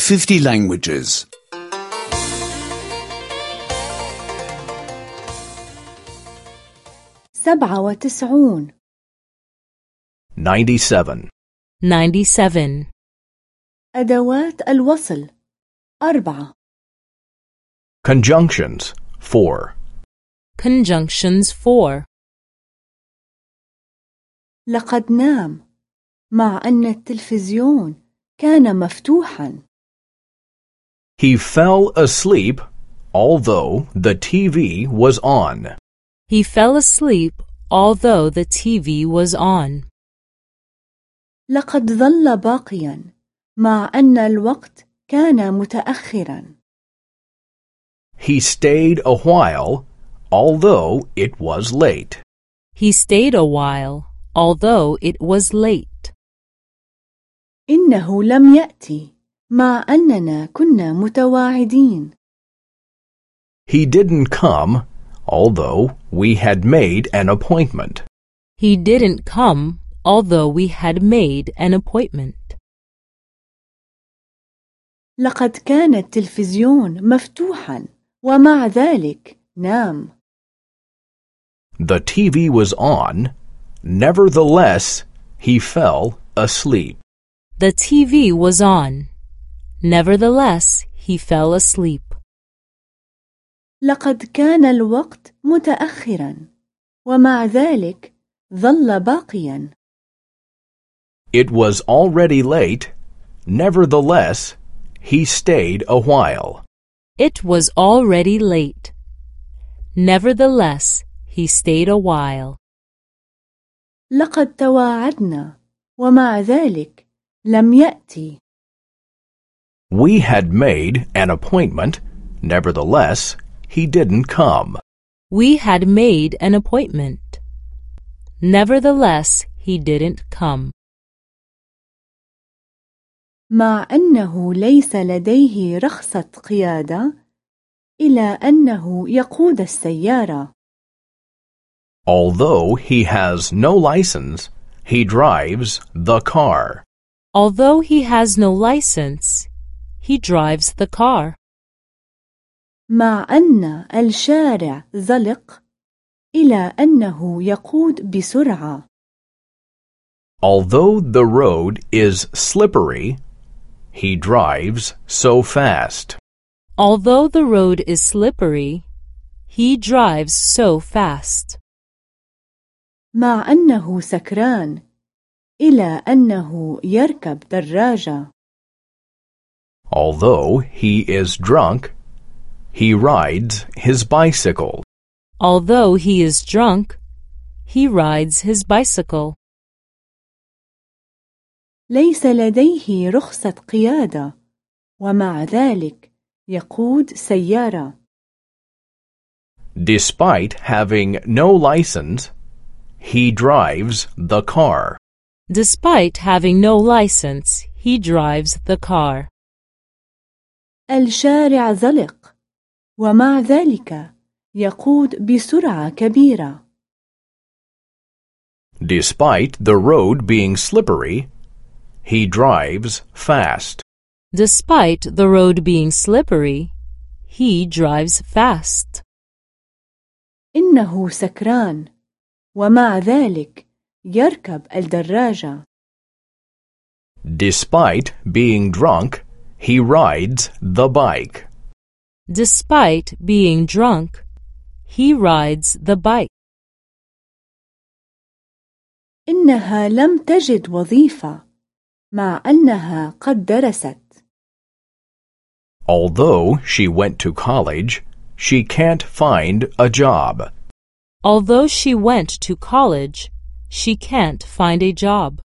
50 languages. 97 97 أدوات الوصل 4 Conjunctions 4 Conjunctions 4 لقد نام مع أن التلفزيون كان مفتوحا. He fell asleep although the TV was on. He fell asleep although the TV was on. لقد ظل باقيا مع أن الوقت كان متأخرا. He stayed a while although it was late. He stayed a while although it was late. إنه لم يأتي مع أننا كنا متواعدين. He didn't come although we had made an appointment. He didn't come although we had made an appointment. لقد كان التلفزيون مفتوحا ومع ذلك نام. The TV was on, nevertheless he fell asleep. The TV was on. Nevertheless, he fell asleep. لقد كان الوقت متأخرا ومع ذلك ظل باقيا. It was already late, nevertheless he stayed a while. It was already late. Nevertheless, he stayed a while. لقد تواعدنا ومع ذلك لم يأتي. We had made an appointment, nevertheless he didn't come. We had made an appointment. Nevertheless, he didn't come. مع أنه ليس لديه رخصة قيادة إلى أنه يقود السيارة. Although he has no license, he drives the car. Although he has no license, he drives the car. مع أن الشارع زلق إلى أنه يقود بسرعة. Although the road is slippery, he drives so fast. Although the road is slippery, he drives so fast. مع أنه سكران إلى أنه يركب دراجة. Although he is drunk, he rides his bicycle. Although he is drunk, he rides his bicycle. ليس لديه رخصة قيادة ومع ذلك يقود سيارة. Despite having no license, he drives the car. Despite having no license, he drives the car. الشارع زلق ومع ذلك يقود بسرعة كبيرة. Despite the road being slippery, he drives fast. Despite the road being slippery, he drives fast. إنه سكران ومع ذلك يركب الدراجة. Despite being drunk, he rides the bike. Despite being drunk, he rides the bike. إنها لم تجد وظيفة مع أنها قد درست. Although she went to college, she can't find a job. Although she went to college, she can't find a job.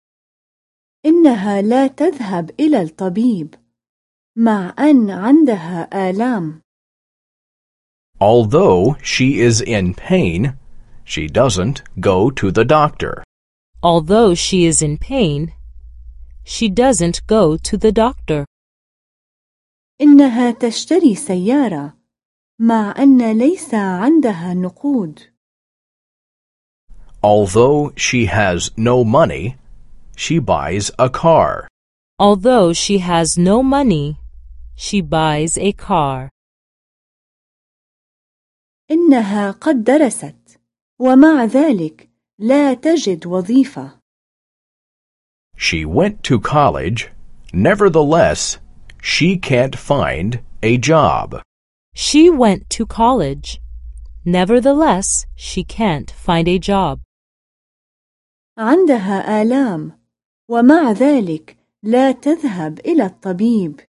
إنها لا تذهب إلى الطبيب مع أن عندها آلام. Although she is in pain, she doesn't go to the doctor. Although she is in pain, she doesn't go to the doctor. إنها تشتري سيارة مع أن ليس عندها نقود. Although she has no money, she buys a car. Although she has no money, she buys a car. إنها قد درست ومع ذلك لا تجد وظيفة. She went to college. Nevertheless, she can't find a job. She went to college. Nevertheless, she can't find a job. عندها آلام ومع ذلك لا تذهب إلى الطبيب.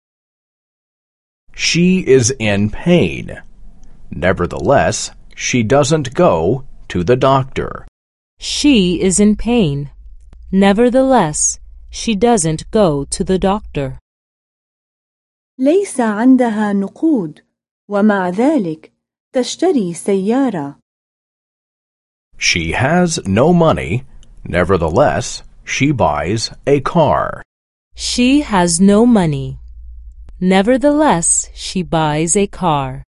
She is in pain. Nevertheless, she doesn't go to the doctor. She is in pain. Nevertheless, she doesn't go to the doctor. ليس عندها نقود ومع ذلك تشتري سيارة. She has no money. Nevertheless, she buys a car. She has no money. Nevertheless, she buys a car.